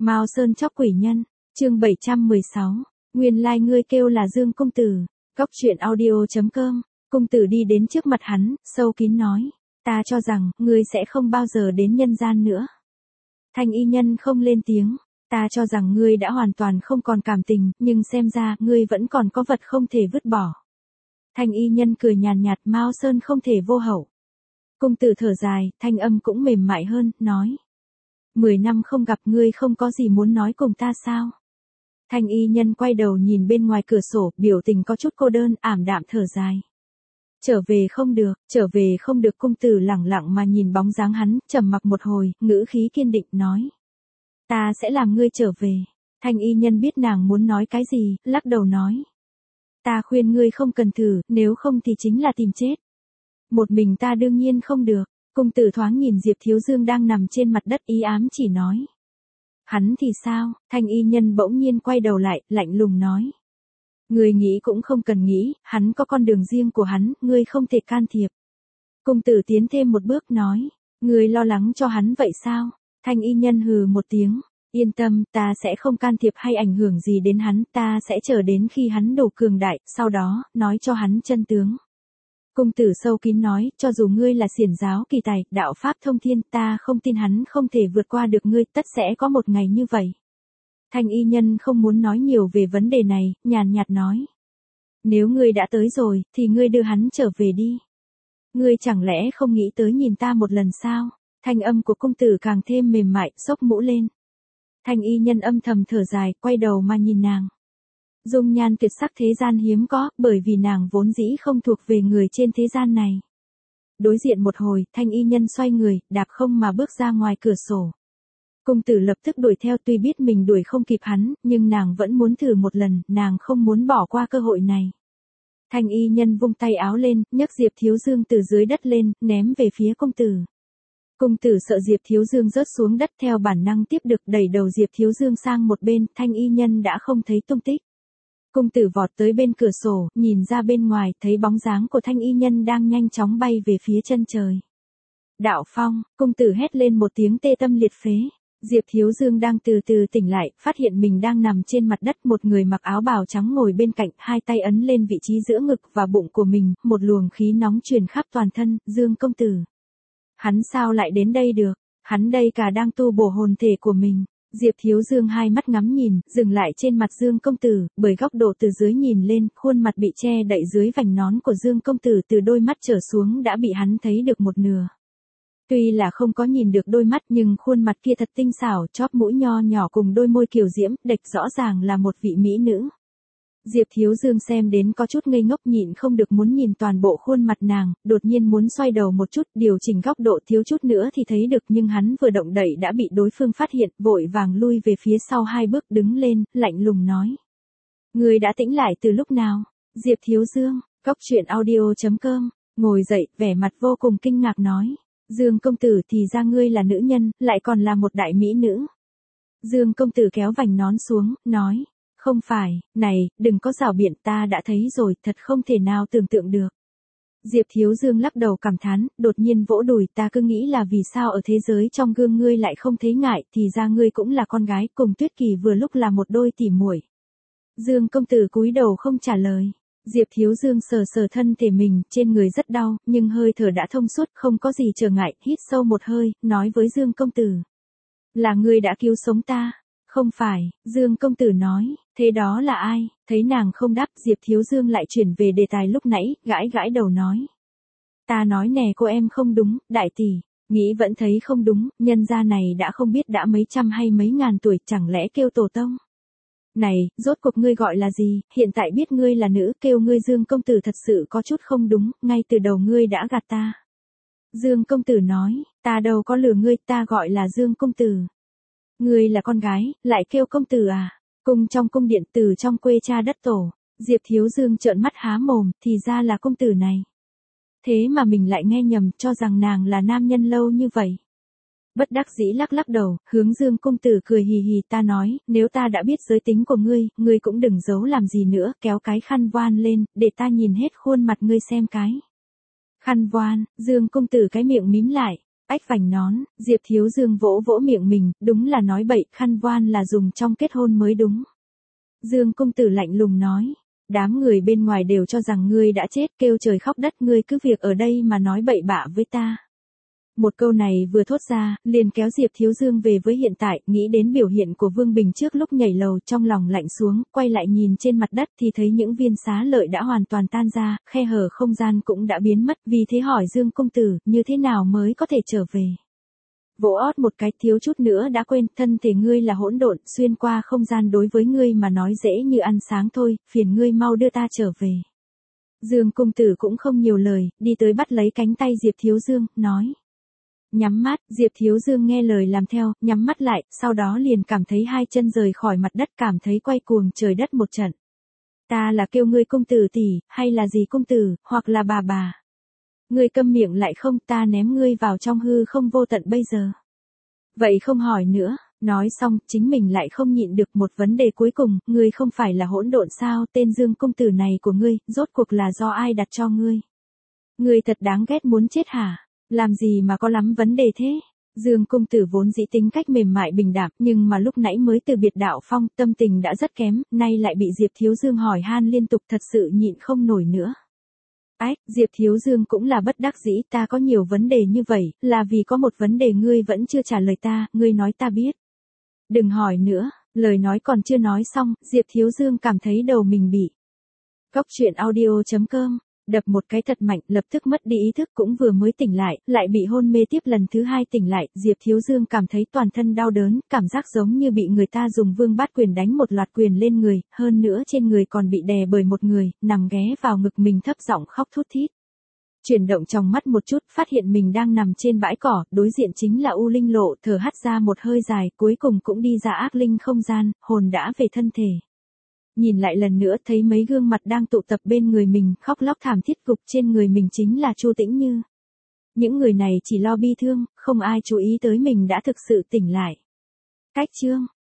Mao Sơn chóc quỷ nhân, chương 716. Nguyên lai ngươi kêu là Dương công tử. Góc truyện audio.com. Công tử đi đến trước mặt hắn, sâu kín nói, ta cho rằng ngươi sẽ không bao giờ đến nhân gian nữa. Thanh y nhân không lên tiếng, ta cho rằng ngươi đã hoàn toàn không còn cảm tình, nhưng xem ra ngươi vẫn còn có vật không thể vứt bỏ. Thanh y nhân cười nhàn nhạt, Mao Sơn không thể vô hậu. Công tử thở dài, thanh âm cũng mềm mại hơn, nói. 10 năm không gặp, ngươi không có gì muốn nói cùng ta sao? Thanh y nhân quay đầu nhìn bên ngoài cửa sổ, biểu tình có chút cô đơn, ảm đạm thở dài. Trở về không được, công tử lẳng lặng mà nhìn bóng dáng hắn, trầm mặc một hồi, ngữ khí kiên định nói. Ta sẽ làm ngươi trở về. Thanh y nhân biết nàng muốn nói cái gì, lắc đầu nói. Ta khuyên ngươi không cần thử, nếu không thì chính là tìm chết. Một mình ta đương nhiên không được. Công tử thoáng nhìn Diệp Thiếu Dương đang nằm trên mặt đất, ý ám chỉ nói. Hắn thì sao? Thanh y nhân bỗng nhiên quay đầu lại, lạnh lùng nói. Ngươi nghĩ cũng không cần nghĩ, hắn có con đường riêng của hắn, ngươi không thể can thiệp. Công tử tiến thêm một bước nói. Ngươi lo lắng cho hắn vậy sao? Thanh y nhân hừ một tiếng. Yên tâm, ta sẽ không can thiệp hay ảnh hưởng gì đến hắn, ta sẽ chờ đến khi hắn đủ cường đại, sau đó, nói cho hắn chân tướng. Công tử sâu kín nói, cho dù ngươi là xiển giáo kỳ tài, đạo pháp thông thiên, ta không tin hắn không thể vượt qua được ngươi, tất sẽ có một ngày như vậy. Thanh y nhân không muốn nói nhiều về vấn đề này, nhàn nhạt nói. Nếu ngươi đã tới rồi, thì ngươi đưa hắn trở về đi. Ngươi chẳng lẽ không nghĩ tới nhìn ta một lần sao? Thanh âm của công tử càng thêm mềm mại, xốc mũ lên. Thanh y nhân âm thầm thở dài, quay đầu mà nhìn nàng. Dung nhan tuyệt sắc thế gian hiếm có, bởi vì nàng vốn dĩ không thuộc về người trên thế gian này. Đối diện một hồi, thanh y nhân xoay người, đạp không mà bước ra ngoài cửa sổ. Công tử lập tức đuổi theo, tuy biết mình đuổi không kịp hắn, nhưng nàng vẫn muốn thử một lần, nàng không muốn bỏ qua cơ hội này. Thanh y nhân vung tay áo lên, nhấc Diệp Thiếu Dương từ dưới đất lên, ném về phía công tử. Công tử sợ Diệp Thiếu Dương rớt xuống đất, theo bản năng tiếp được, đẩy đầu Diệp Thiếu Dương sang một bên, thanh y nhân đã không thấy tung tích. Công tử vọt tới bên cửa sổ, nhìn ra bên ngoài, thấy bóng dáng của thanh y nhân đang nhanh chóng bay về phía chân trời. Đạo phong, công tử hét lên một tiếng tê tâm liệt phế. Diệp Thiếu Dương đang từ từ tỉnh lại, phát hiện mình đang nằm trên mặt đất, một người mặc áo bào trắng ngồi bên cạnh, hai tay ấn lên vị trí giữa ngực và bụng của mình, một luồng khí nóng truyền khắp toàn thân, Dương công tử. Hắn sao lại đến đây được? Hắn đây cả đang tu bổ hồn thể của mình. Diệp Thiếu Dương hai mắt ngắm nhìn, dừng lại trên mặt Dương công tử, bởi góc độ từ dưới nhìn lên, khuôn mặt bị che đậy dưới vành nón của Dương công tử từ đôi mắt trở xuống đã bị hắn thấy được một nửa. Tuy là không có nhìn được đôi mắt nhưng khuôn mặt kia thật tinh xảo, chóp mũi nho nhỏ cùng đôi môi kiều diễm, đệch rõ ràng là một vị mỹ nữ. Diệp Thiếu Dương xem đến có chút ngây ngốc, nhịn không được muốn nhìn toàn bộ khuôn mặt nàng, đột nhiên muốn xoay đầu một chút, điều chỉnh góc độ thiếu chút nữa thì thấy được, nhưng hắn vừa động đậy đã bị đối phương phát hiện, vội vàng lui về phía sau hai bước, đứng lên, lạnh lùng nói. Ngươi đã tỉnh lại từ lúc nào? Diệp Thiếu Dương, góc truyện audio.com, ngồi dậy, vẻ mặt vô cùng kinh ngạc nói. Dương công tử, thì ra ngươi là nữ nhân, lại còn là một đại mỹ nữ. Dương công tử kéo vành nón xuống, nói. Không phải, này, đừng có giảo biện, ta đã thấy rồi, thật không thể nào tưởng tượng được. Diệp Thiếu Dương lắc đầu cảm thán, đột nhiên vỗ đùi, ta cứ nghĩ là vì sao ở thế giới trong gương ngươi lại không thấy ngại, thì ra ngươi cũng là con gái, cùng Tuyết Kỳ vừa lúc là một đôi tỉ muội. Dương công tử cúi đầu không trả lời. Diệp Thiếu Dương sờ sờ thân thể mình, trên người rất đau, nhưng hơi thở đã thông suốt, không có gì trở ngại, hít sâu một hơi, nói với Dương công tử. Là ngươi đã cứu sống ta. Không phải, Dương công tử nói, thế đó là ai? Thấy nàng không đáp, Diệp Thiếu Dương lại chuyển về đề tài lúc nãy, gãi gãi đầu nói. Ta nói nè cô em không đúng, đại tỷ, nghĩ vẫn thấy không đúng, nhân gia này đã không biết đã mấy trăm hay mấy ngàn tuổi, chẳng lẽ kêu tổ tông. Này, rốt cuộc ngươi gọi là gì, hiện tại biết ngươi là nữ, kêu ngươi Dương công tử thật sự có chút không đúng, ngay từ đầu ngươi đã gạt ta. Dương công tử nói, ta đâu có lừa ngươi, ta gọi là Dương công tử. Ngươi là con gái, lại kêu công tử à? Cung trong cung điện, từ trong quê cha đất tổ. Diệp Thiếu Dương trợn mắt há mồm, thì ra là công tử này. Thế mà mình lại nghe nhầm, cho rằng nàng là nam nhân lâu như vậy. Bất đắc dĩ lắc lắc đầu, hướng Dương công tử cười hì hì, ta nói, nếu ta đã biết giới tính của ngươi cũng đừng giấu làm gì nữa, kéo cái khăn voan lên, để ta nhìn hết khuôn mặt ngươi xem cái. Khăn voan, Dương công tử cái miệng mím lại. Ách vành nón, Diệp Thiếu Dương vỗ vỗ miệng mình, đúng là nói bậy, khăn voan là dùng trong kết hôn mới đúng. Dương công tử lạnh lùng nói, đám người bên ngoài đều cho rằng ngươi đã chết, kêu trời khóc đất, ngươi cứ việc ở đây mà nói bậy bạ với ta. Một câu này vừa thốt ra, liền kéo Diệp Thiếu Dương về với hiện tại, nghĩ đến biểu hiện của Vương Bình trước lúc nhảy lầu, trong lòng lạnh xuống, quay lại nhìn trên mặt đất thì thấy những viên xá lợi đã hoàn toàn tan ra, khe hở không gian cũng đã biến mất, vì thế hỏi Dương công tử, như thế nào mới có thể trở về. Vỗ ót một cái, thiếu chút nữa đã quên, thân thể ngươi là hỗn độn, xuyên qua không gian đối với ngươi mà nói dễ như ăn sáng thôi, phiền ngươi mau đưa ta trở về. Dương công tử cũng không nhiều lời, đi tới bắt lấy cánh tay Diệp Thiếu Dương, nói. Nhắm mắt, Diệp Thiếu Dương nghe lời làm theo, nhắm mắt lại, sau đó liền cảm thấy hai chân rời khỏi mặt đất, cảm thấy quay cuồng trời đất một trận. Ta là kêu ngươi công tử tỷ, hay là gì công tử, hoặc là bà. Ngươi câm miệng lại không, ta ném ngươi vào trong hư không vô tận bây giờ. Vậy không hỏi nữa, nói xong, chính mình lại không nhịn được một vấn đề cuối cùng, ngươi không phải là hỗn độn sao, tên Dương công tử này của ngươi, rốt cuộc là do ai đặt cho ngươi? Ngươi thật đáng ghét muốn chết hả? Làm gì mà có lắm vấn đề thế? Dương công tử vốn dĩ tính cách mềm mại bình đạm, nhưng mà lúc nãy mới từ biệt đạo phong, tâm tình đã rất kém, nay lại bị Diệp Thiếu Dương hỏi han liên tục, thật sự nhịn không nổi nữa. Ách, Diệp Thiếu Dương cũng là bất đắc dĩ, ta có nhiều vấn đề như vậy, là vì có một vấn đề ngươi vẫn chưa trả lời ta, ngươi nói ta biết. Đừng hỏi nữa, lời nói còn chưa nói xong, Diệp Thiếu Dương cảm thấy đầu mình bị. Cóc truyện audio.com, đập một cái thật mạnh, lập tức mất đi ý thức, cũng vừa mới tỉnh lại bị hôn mê tiếp lần thứ hai tỉnh lại, Diệp Thiếu Dương cảm thấy toàn thân đau đớn, cảm giác giống như bị người ta dùng vương bát quyền đánh một loạt quyền lên người, hơn nữa trên người còn bị đè bởi một người, nằm ghé vào ngực mình thấp giọng khóc thút thít. Chuyển động trong mắt một chút, phát hiện mình đang nằm trên bãi cỏ, đối diện chính là U Linh Lộ, thở hắt ra một hơi dài, cuối cùng cũng đi ra ác linh không gian, hồn đã về thân thể. Nhìn lại lần nữa thấy mấy gương mặt đang tụ tập bên người mình, khóc lóc thảm thiết, gục trên người mình chính là Chu Tĩnh Như. Những người này chỉ lo bi thương, không ai chú ý tới mình đã thực sự tỉnh lại. Cách chương